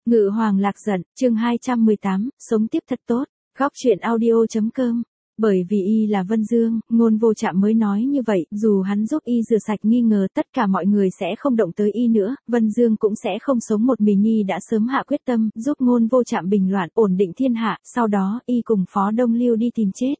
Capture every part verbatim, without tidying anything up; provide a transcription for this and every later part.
Ngự hoàng lạc giận, chương hai trăm mười tám, sống tiếp thật tốt, góc truyện audio chấm com. Bởi vì y là Vân Dương, Ngôn Vô Trạm mới nói như vậy, dù hắn giúp y rửa sạch nghi ngờ tất cả mọi người sẽ không động tới y nữa, Vân Dương cũng sẽ không sống một mình. Y đã sớm hạ quyết tâm, giúp Ngôn Vô Trạm bình loạn, ổn định thiên hạ, sau đó, y cùng Phó Đông Lưu đi tìm chết.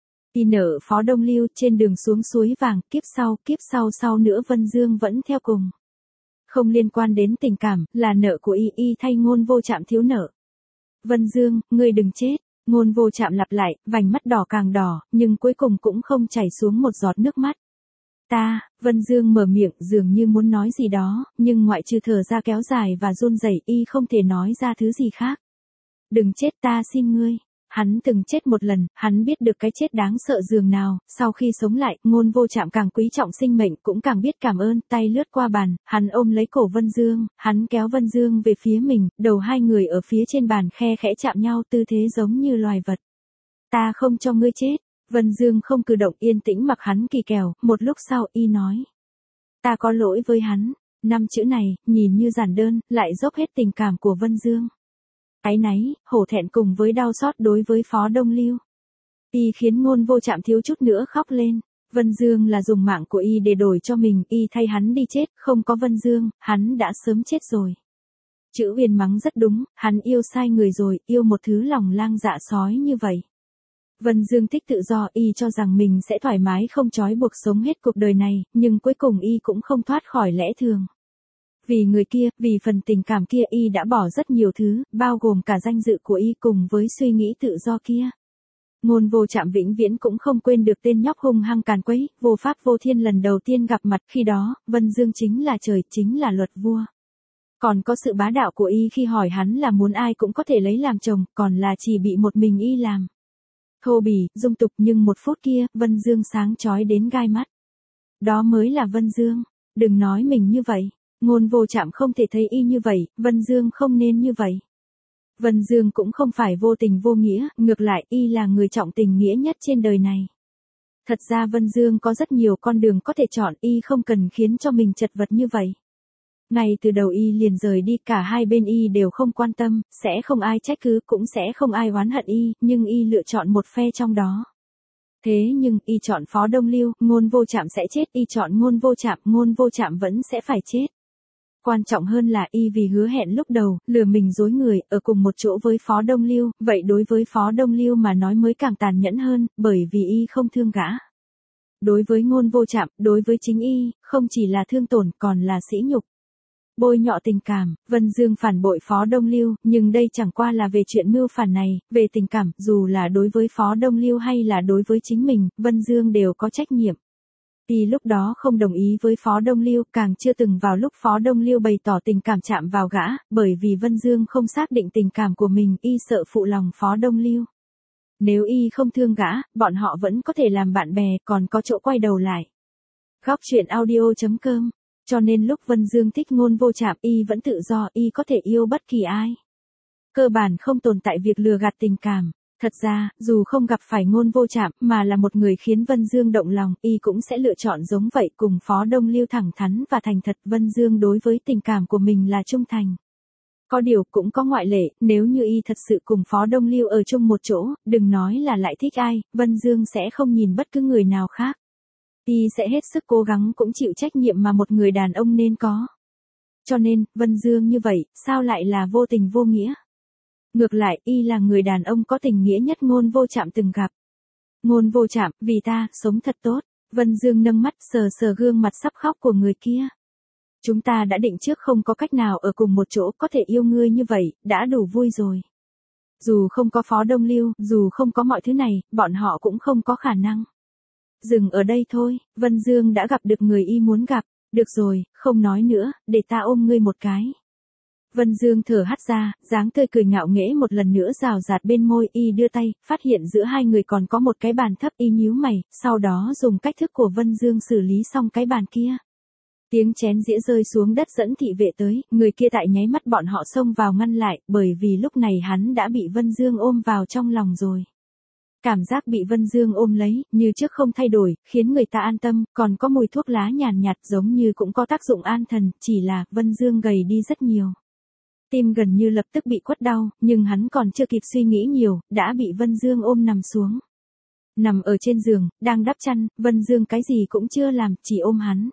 Y nợ Phó Đông Lưu, trên đường xuống suối vàng, kiếp sau, kiếp sau sau nữa Vân Dương vẫn theo cùng. Không liên quan đến tình cảm, là nợ của y, y thay Ngôn Vô Trạm thiếu nợ. Vân Dương, ngươi đừng chết. Ngôn Vô Trạm lặp lại, vành mắt đỏ càng đỏ, nhưng cuối cùng cũng không chảy xuống một giọt nước mắt. Ta, Vân Dương mở miệng dường như muốn nói gì đó, nhưng ngoại trừ thở ra kéo dài và run rẩy, y không thể nói ra thứ gì khác. Đừng chết, ta xin ngươi. Hắn từng chết một lần, hắn biết được cái chết đáng sợ dường nào, sau khi sống lại, Ngôn Vô Trạm càng quý trọng sinh mệnh, cũng càng biết cảm ơn, tay lướt qua bàn, hắn ôm lấy cổ Vân Dương, hắn kéo Vân Dương về phía mình, đầu hai người ở phía trên bàn khe khẽ chạm nhau, tư thế giống như loài vật. Ta không cho ngươi chết. Vân Dương không cử động, yên tĩnh mặc hắn kỳ kèo, một lúc sau y nói. Ta có lỗi với hắn. Năm chữ này, nhìn như giản đơn, lại dốc hết tình cảm của Vân Dương. Áy náy, hổ thẹn cùng với đau xót đối với Phó Đông Lưu. Y khiến Ngôn Vô Trạm thiếu chút nữa khóc lên. Vân Dương là dùng mạng của y để đổi cho mình, y thay hắn đi chết, không có Vân Dương, hắn đã sớm chết rồi. Chữ Huyền mắng rất đúng, hắn yêu sai người rồi, yêu một thứ lòng lang dạ sói như vậy. Vân Dương thích tự do, y cho rằng mình sẽ thoải mái không trói buộc sống hết cuộc đời này, nhưng cuối cùng y cũng không thoát khỏi lẽ thường. Vì người kia, vì phần tình cảm kia y đã bỏ rất nhiều thứ, bao gồm cả danh dự của y cùng với suy nghĩ tự do kia. Ngôn Vô Trạm vĩnh viễn cũng không quên được tên nhóc hung hăng càn quấy, vô pháp vô thiên lần đầu tiên gặp mặt, khi đó, Vân Dương chính là trời, chính là luật vua. Còn có sự bá đạo của y khi hỏi hắn là muốn ai cũng có thể lấy làm chồng, còn là chỉ bị một mình y làm. Thô bỉ, dung tục, nhưng một phút kia, Vân Dương sáng chói đến gai mắt. Đó mới là Vân Dương. Đừng nói mình như vậy. Ngôn Vô Trạm không thể thấy y như vậy, Vân Dương không nên như vậy. Vân Dương cũng không phải vô tình vô nghĩa, ngược lại y là người trọng tình nghĩa nhất trên đời này. Thật ra Vân Dương có rất nhiều con đường có thể chọn, y không cần khiến cho mình chật vật như vậy. Ngay từ đầu y liền rời đi, cả hai bên y đều không quan tâm, sẽ không ai trách cứ, cũng sẽ không ai oán hận y, nhưng y lựa chọn một phe trong đó. Thế nhưng, y chọn Phó Đông Lưu, Ngôn Vô Trạm sẽ chết, y chọn Ngôn Vô Trạm, Ngôn Vô Trạm vẫn sẽ phải chết. Quan trọng hơn là y vì hứa hẹn lúc đầu, lừa mình dối người, ở cùng một chỗ với Phó Đông Lưu, vậy đối với Phó Đông Lưu mà nói mới càng tàn nhẫn hơn, bởi vì y không thương gã. Đối với Ngôn Vô Trạm, đối với chính y, không chỉ là thương tổn, còn là sỉ nhục. Bôi nhọ tình cảm, Vân Dương phản bội Phó Đông Lưu, nhưng đây chẳng qua là về chuyện mưu phản này, về tình cảm, dù là đối với Phó Đông Lưu hay là đối với chính mình, Vân Dương đều có trách nhiệm. Y lúc đó không đồng ý với Phó Đông Lưu, càng chưa từng vào lúc Phó Đông Lưu bày tỏ tình cảm chạm vào gã, bởi vì Vân Dương không xác định tình cảm của mình, y sợ phụ lòng Phó Đông Lưu. Nếu y không thương gã, bọn họ vẫn có thể làm bạn bè, còn có chỗ quay đầu lại. Góc truyện audio chấm com. Cho nên lúc Vân Dương thích Ngôn Vô Trạm, y vẫn tự do, y có thể yêu bất kỳ ai. Cơ bản không tồn tại việc lừa gạt tình cảm. Thật ra, dù không gặp phải Ngôn Vô Trạm, mà là một người khiến Vân Dương động lòng, y cũng sẽ lựa chọn giống vậy, cùng Phó Đông Lưu thẳng thắn và thành thật. Vân Dương đối với tình cảm của mình là trung thành. Có điều cũng có ngoại lệ, nếu như y thật sự cùng Phó Đông Lưu ở chung một chỗ, đừng nói là lại thích ai, Vân Dương sẽ không nhìn bất cứ người nào khác. Y sẽ hết sức cố gắng cũng chịu trách nhiệm mà một người đàn ông nên có. Cho nên, Vân Dương như vậy, sao lại là vô tình vô nghĩa? Ngược lại, y là người đàn ông có tình nghĩa nhất Ngôn Vô Trạm từng gặp. Ngôn Vô Trạm, vì ta, sống thật tốt. Vân Dương nâng mắt sờ sờ gương mặt sắp khóc của người kia. Chúng ta đã định trước không có cách nào ở cùng một chỗ, có thể yêu ngươi như vậy, đã đủ vui rồi. Dù không có Phó Đông Lưu, dù không có mọi thứ này, bọn họ cũng không có khả năng. Dừng ở đây thôi, Vân Dương đã gặp được người y muốn gặp. Được rồi, không nói nữa, để ta ôm ngươi một cái. Vân Dương thở hắt ra, dáng tươi cười ngạo nghễ một lần nữa rào rạt bên môi, y đưa tay, phát hiện giữa hai người còn có một cái bàn thấp, y nhíu mày, sau đó dùng cách thức của Vân Dương xử lý xong cái bàn kia. Tiếng chén dĩa rơi xuống đất dẫn thị vệ tới, người kia tại nháy mắt bọn họ xông vào ngăn lại, bởi vì lúc này hắn đã bị Vân Dương ôm vào trong lòng rồi. Cảm giác bị Vân Dương ôm lấy, như trước không thay đổi, khiến người ta an tâm, còn có mùi thuốc lá nhàn nhạt giống như cũng có tác dụng an thần, chỉ là Vân Dương gầy đi rất nhiều. Tim gần như lập tức bị quất đau, nhưng hắn còn chưa kịp suy nghĩ nhiều, đã bị Vân Dương ôm nằm xuống. Nằm ở trên giường, đang đắp chăn, Vân Dương cái gì cũng chưa làm, chỉ ôm hắn.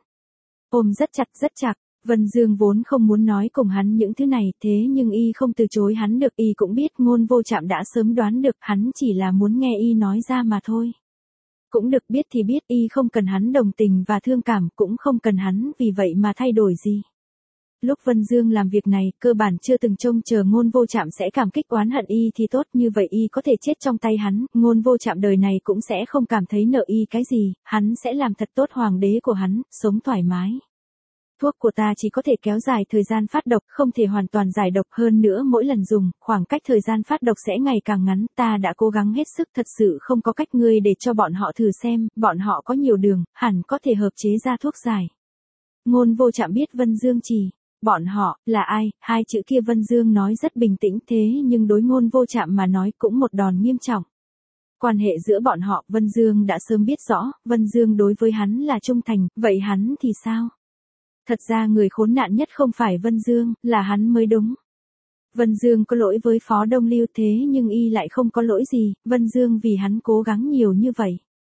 Ôm rất chặt rất chặt, Vân Dương vốn không muốn nói cùng hắn những thứ này, thế nhưng y không từ chối hắn được, y cũng biết Ngôn Vô Trạm đã sớm đoán được, hắn chỉ là muốn nghe y nói ra mà thôi. Cũng được, biết thì biết, y không cần hắn đồng tình và thương cảm, cũng không cần hắn vì vậy mà thay đổi gì. Lúc Vân Dương làm việc này, cơ bản chưa từng trông chờ Ngôn Vô Trạm sẽ cảm kích oán hận y thì tốt, như vậy y có thể chết trong tay hắn, Ngôn Vô Trạm đời này cũng sẽ không cảm thấy nợ y cái gì, hắn sẽ làm thật tốt hoàng đế của hắn, sống thoải mái. Thuốc của ta chỉ có thể kéo dài thời gian phát độc, không thể hoàn toàn giải độc, hơn nữa mỗi lần dùng, khoảng cách thời gian phát độc sẽ ngày càng ngắn, ta đã cố gắng hết sức, thật sự không có cách, ngươi để cho bọn họ thử xem, bọn họ có nhiều đường, hẳn có thể hợp chế ra thuốc giải. Ngôn Vô Trạm biết Vân Dương chỉ, bọn họ, là ai, hai chữ kia Vân Dương nói rất bình tĩnh, thế nhưng đối Ngôn Vô Trạm mà nói cũng một đòn nghiêm trọng. Quan hệ giữa bọn họ, Vân Dương đã sớm biết rõ, Vân Dương đối với hắn là trung thành, vậy hắn thì sao? Thật ra người khốn nạn nhất không phải Vân Dương, là hắn mới đúng. Vân Dương có lỗi với Phó Đông Lưu, thế nhưng y lại không có lỗi gì, Vân Dương vì hắn cố gắng nhiều như vậy.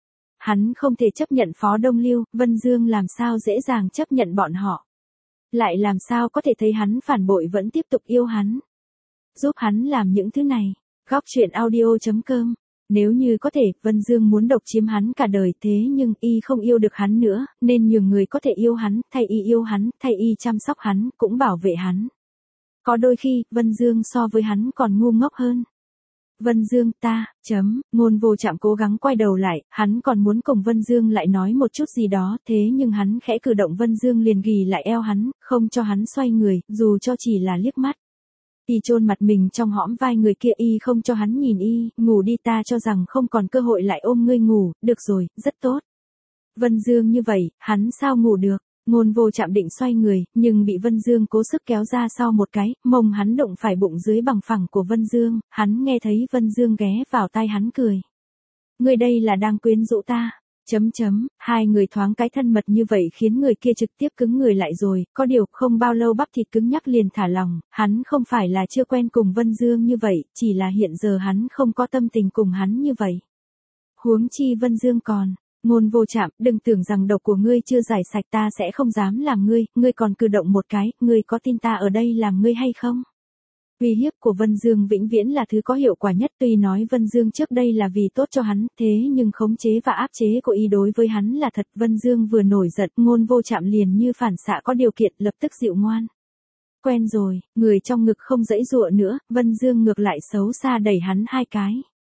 Hắn không thể chấp nhận Phó Đông Lưu, Vân Dương làm sao dễ dàng chấp nhận bọn họ. Lại làm sao có thể thấy hắn phản bội vẫn tiếp tục yêu hắn. Giúp hắn làm những thứ này. Góc truyện audio chấm com. Nếu như có thể, Vân Dương muốn độc chiếm hắn cả đời, thế nhưng y không yêu được hắn nữa, nên nhường người có thể yêu hắn, thay y yêu hắn, thay y chăm sóc hắn, cũng bảo vệ hắn. Có đôi khi, Vân Dương so với hắn còn ngu ngốc hơn. Vân Dương ta, chấm, Ngôn Vô Trạm cố gắng quay đầu lại, hắn còn muốn cùng Vân Dương lại nói một chút gì đó, thế nhưng hắn khẽ cử động, Vân Dương liền ghì lại eo hắn, không cho hắn xoay người, dù cho chỉ là liếc mắt. Y chôn mặt mình trong hõm vai người kia, y không cho hắn nhìn y, ngủ đi, ta cho rằng không còn cơ hội lại ôm ngươi ngủ, được rồi, rất tốt. Vân Dương như vậy, hắn sao ngủ được? Ngôn Vô Trạm định xoay người, nhưng bị Vân Dương cố sức kéo ra sau một cái, mông hắn đụng phải bụng dưới bằng phẳng của Vân Dương, hắn nghe thấy Vân Dương ghé vào tai hắn cười. Ngươi đây là đang quyến rũ ta. Chấm chấm, hai người thoáng cái thân mật như vậy khiến người kia trực tiếp cứng người lại rồi, có điều không bao lâu bắp thịt cứng nhắc liền thả lòng, hắn không phải là chưa quen cùng Vân Dương như vậy, chỉ là hiện giờ hắn không có tâm tình cùng hắn như vậy. Huống chi Vân Dương còn, Ngôn Vô Trạm, đừng tưởng rằng độc của ngươi chưa giải sạch ta sẽ không dám làm ngươi, ngươi còn cử động một cái, ngươi có tin ta ở đây làm ngươi hay không? Uy hiếp của Vân Dương vĩnh viễn là thứ có hiệu quả nhất, tuy nói Vân Dương trước đây là vì tốt cho hắn, thế nhưng khống chế và áp chế của y đối với hắn là thật. Vân Dương vừa nổi giận, Ngôn Vô Trạm liền như phản xạ có điều kiện, lập tức dịu ngoan. Quen rồi, người trong ngực không dãy dụa nữa, Vân Dương ngược lại xấu xa đẩy hắn hai cái.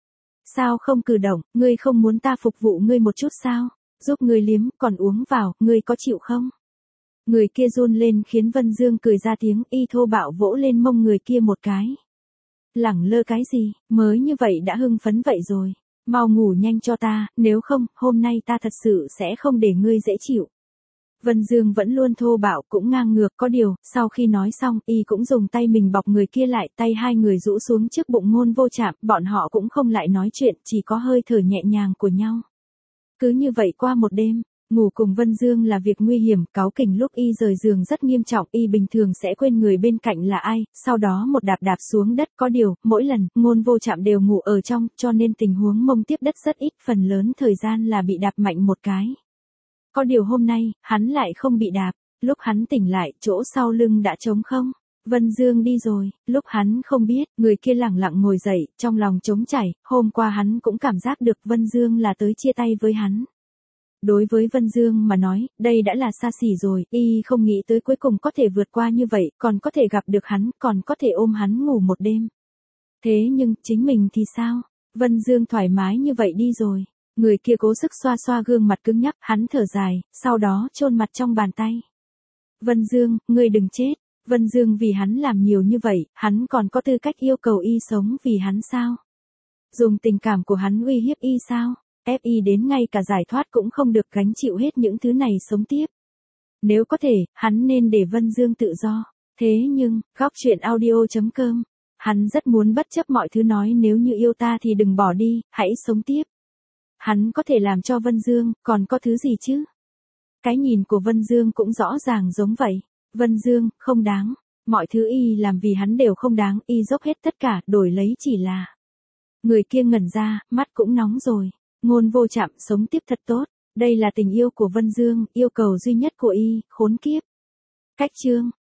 Sao không cử động, ngươi không muốn ta phục vụ ngươi một chút sao? Giúp ngươi liếm, còn uống vào, ngươi có chịu không? Người kia run lên khiến Vân Dương cười ra tiếng, y thô bạo vỗ lên mông người kia một cái. Lẳng lơ cái gì, mới như vậy đã hưng phấn vậy rồi. Mau ngủ nhanh cho ta, nếu không, hôm nay ta thật sự sẽ không để ngươi dễ chịu. Vân Dương vẫn luôn thô bạo, cũng ngang ngược, có điều, sau khi nói xong, y cũng dùng tay mình bọc người kia lại, tay hai người rũ xuống trước bụng Ngôn Vô Trạm, bọn họ cũng không lại nói chuyện, chỉ có hơi thở nhẹ nhàng của nhau. Cứ như vậy qua một đêm. Ngủ cùng Vân Dương là việc nguy hiểm, cáu kỉnh lúc y rời giường rất nghiêm trọng, y bình thường sẽ quên người bên cạnh là ai, sau đó một đạp đạp xuống đất, có điều, mỗi lần, Ngôn Vô Trạm đều ngủ ở trong, cho nên tình huống mông tiếp đất rất ít, phần lớn thời gian là bị đạp mạnh một cái. Có điều hôm nay, hắn lại không bị đạp, lúc hắn tỉnh lại, chỗ sau lưng đã trống không. Vân Dương đi rồi, lúc hắn không biết, người kia lẳng lặng ngồi dậy, trong lòng trống trải, hôm qua hắn cũng cảm giác được Vân Dương là tới chia tay với hắn. Đối với Vân Dương mà nói, đây đã là xa xỉ rồi, y không nghĩ tới cuối cùng có thể vượt qua như vậy, còn có thể gặp được hắn, còn có thể ôm hắn ngủ một đêm. Thế nhưng, chính mình thì sao? Vân Dương thoải mái như vậy đi rồi. Người kia cố sức xoa xoa gương mặt cứng nhắc, hắn thở dài, sau đó chôn mặt trong bàn tay. Vân Dương, ngươi đừng chết. Vân Dương vì hắn làm nhiều như vậy, hắn còn có tư cách yêu cầu y sống vì hắn sao? Dùng tình cảm của hắn uy hiếp y sao? Ép y đến ngay cả giải thoát cũng không được, gánh chịu hết những thứ này sống tiếp. Nếu có thể, hắn nên để Vân Dương tự do. Thế nhưng, góc truyện audio chấm com, hắn rất muốn bất chấp mọi thứ nói nếu như yêu ta thì đừng bỏ đi, hãy sống tiếp. Hắn có thể làm cho Vân Dương, còn có thứ gì chứ? Cái nhìn của Vân Dương cũng rõ ràng giống vậy. Vân Dương, không đáng. mọi thứ y làm vì hắn đều không đáng, y dốc hết tất cả, đổi lấy chỉ là. Người kia ngẩn ra, mắt cũng nóng rồi. Ngôn Vô Trạm, sống tiếp thật tốt. Đây là tình yêu của Vân Dương, yêu cầu duy nhất của y, khốn kiếp. Cách chương.